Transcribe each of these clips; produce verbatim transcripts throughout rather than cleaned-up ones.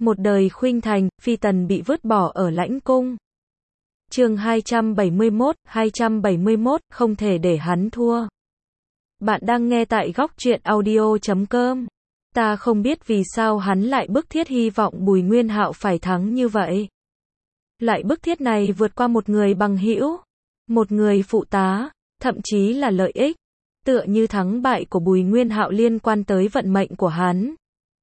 Một đời khuynh thành, phi tần bị vứt bỏ ở lãnh cung. Chương hai trăm bảy mươi mốt, hai trăm bảy mươi mốt, không thể để hắn thua. Bạn đang nghe tại góc truyện audio chấm com. Ta không biết vì sao hắn lại bức thiết hy vọng Bùi Nguyên Hạo phải thắng như vậy. Loại bức thiết này vượt qua một người bằng hữu, một người phụ tá, thậm chí là lợi ích. Tựa như thắng bại của Bùi Nguyên Hạo liên quan tới vận mệnh của hắn.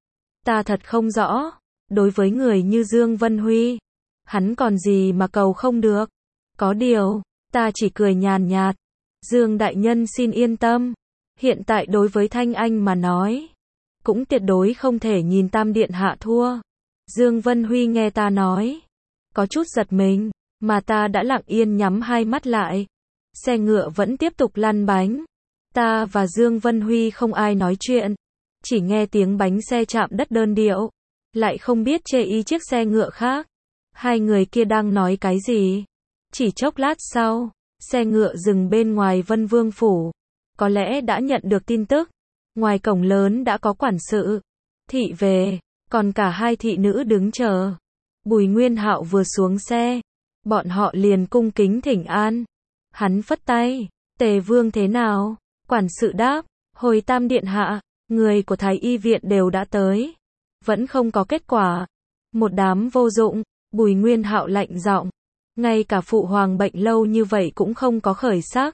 Ta thật không rõ, đối với người như Dương Vân Huy, hắn còn gì mà cầu không được. Có điều, ta chỉ cười nhàn nhạt. Dương đại nhân xin yên tâm, hiện tại đối với Thanh Anh mà nói, cũng tuyệt đối không thể nhìn Tam Điện Hạ thua. Dương Vân Huy nghe ta nói, có chút giật mình, mà ta đã lặng yên nhắm hai mắt lại. Xe ngựa vẫn tiếp tục lăn bánh. Ta và Dương Vân Huy không ai nói chuyện, chỉ nghe tiếng bánh xe chạm đất đơn điệu, lại không biết chê ý chiếc xe ngựa khác. Hai người kia đang nói cái gì? Chỉ chốc lát sau, xe ngựa dừng bên ngoài Vân Vương phủ. Có lẽ đã nhận được tin tức, ngoài cổng lớn đã có quản sự, thị về, còn cả hai thị nữ đứng chờ. Bùi Nguyên Hạo vừa xuống xe, bọn họ liền cung kính thỉnh an. Hắn phất tay, Tề Vương thế nào? Quản sự đáp, hồi Tam Điện Hạ, người của Thái Y viện đều đã tới, vẫn không có kết quả. Một đám vô dụng. Bùi Nguyên Hạo lạnh giọng, ngay cả phụ hoàng bệnh lâu như vậy cũng không có khởi sắc.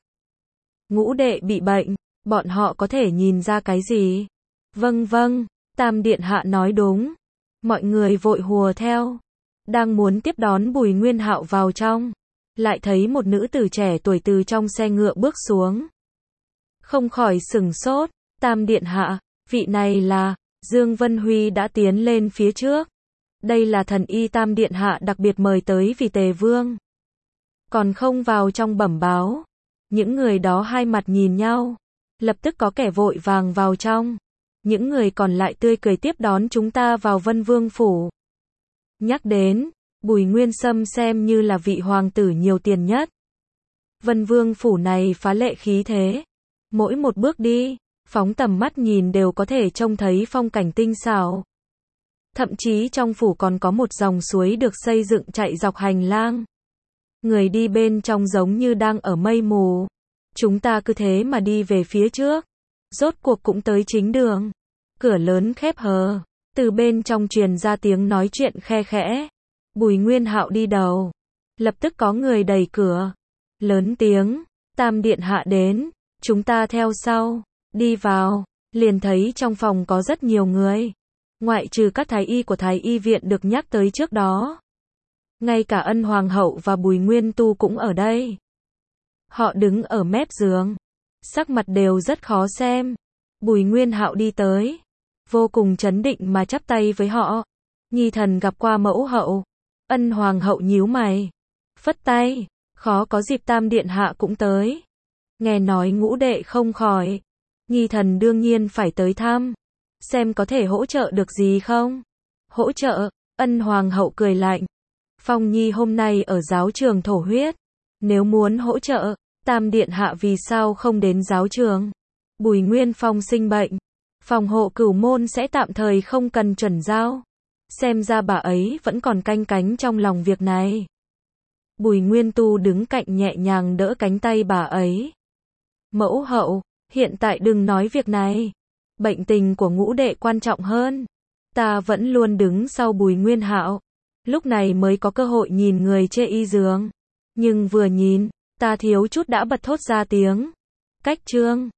Ngũ đệ bị bệnh, bọn họ có thể nhìn ra cái gì? Vâng vâng, Tam Điện Hạ nói đúng. Mọi người vội hùa theo, đang muốn tiếp đón Bùi Nguyên Hạo vào trong, lại thấy một nữ tử trẻ tuổi từ trong xe ngựa bước xuống. Không khỏi sừng sốt. Tam Điện Hạ, vị này là... Dương Vân Huy đã tiến lên phía trước. Đây là thần y Tam Điện Hạ đặc biệt mời tới vì Tề Vương. Còn không vào trong bẩm báo. Những người đó hai mặt nhìn nhau, lập tức có kẻ vội vàng vào trong. Những người còn lại tươi cười tiếp đón chúng ta vào Vân Vương phủ. Nhắc đến, Bùi Nguyên Sâm xem như là vị hoàng tử nhiều tiền nhất. Vân Vương phủ này phá lệ khí thế. Mỗi một bước đi, phóng tầm mắt nhìn đều có thể trông thấy phong cảnh tinh xảo. Thậm chí trong phủ còn có một dòng suối được xây dựng chạy dọc hành lang. Người đi bên trong giống như đang ở mây mù. Chúng ta cứ thế mà đi về phía trước. Rốt cuộc cũng tới chính đường. Cửa lớn khép hờ. Từ bên trong truyền ra tiếng nói chuyện khe khẽ. Bùi Nguyên Hạo đi đầu. Lập tức có người đẩy cửa. Lớn tiếng. Tam Điện Hạ đến. Chúng ta theo sau. Đi vào. Liền thấy trong phòng có rất nhiều người. Ngoại trừ các thái y của Thái Y viện được nhắc tới trước đó, ngay cả Ân Hoàng hậu và Bùi Nguyên Tu cũng ở đây. Họ đứng ở mép giường, sắc mặt đều rất khó xem. Bùi Nguyên Hạo đi tới, vô cùng trấn định mà chắp tay với họ. Nhi thần gặp qua mẫu hậu. Ân Hoàng hậu nhíu mày, phất tay, khó có dịp Tam Điện Hạ cũng tới. Nghe nói ngũ đệ không khỏi, Nhi thần đương nhiên phải tới thăm, xem có thể hỗ trợ được gì không. Hỗ trợ? Ân Hoàng hậu cười lạnh. Phong Nhi hôm nay ở giáo trường thổ huyết. Nếu muốn hỗ trợ, Tam Điện Hạ vì sao không đến giáo trường? Bùi Nguyên Phong sinh bệnh, phòng hộ cửu môn sẽ tạm thời không cần chuẩn giao. Xem ra bà ấy vẫn còn canh cánh trong lòng việc này. Bùi Nguyên Tu đứng cạnh nhẹ nhàng đỡ cánh tay bà ấy. Mẫu hậu, hiện tại đừng nói việc này. Bệnh tình của ngũ đệ quan trọng hơn. Ta vẫn luôn đứng sau Bùi Nguyên Hạo, lúc này mới có cơ hội nhìn người chê y giường. Nhưng vừa nhìn, ta thiếu chút đã bật thốt ra tiếng. Cách trương,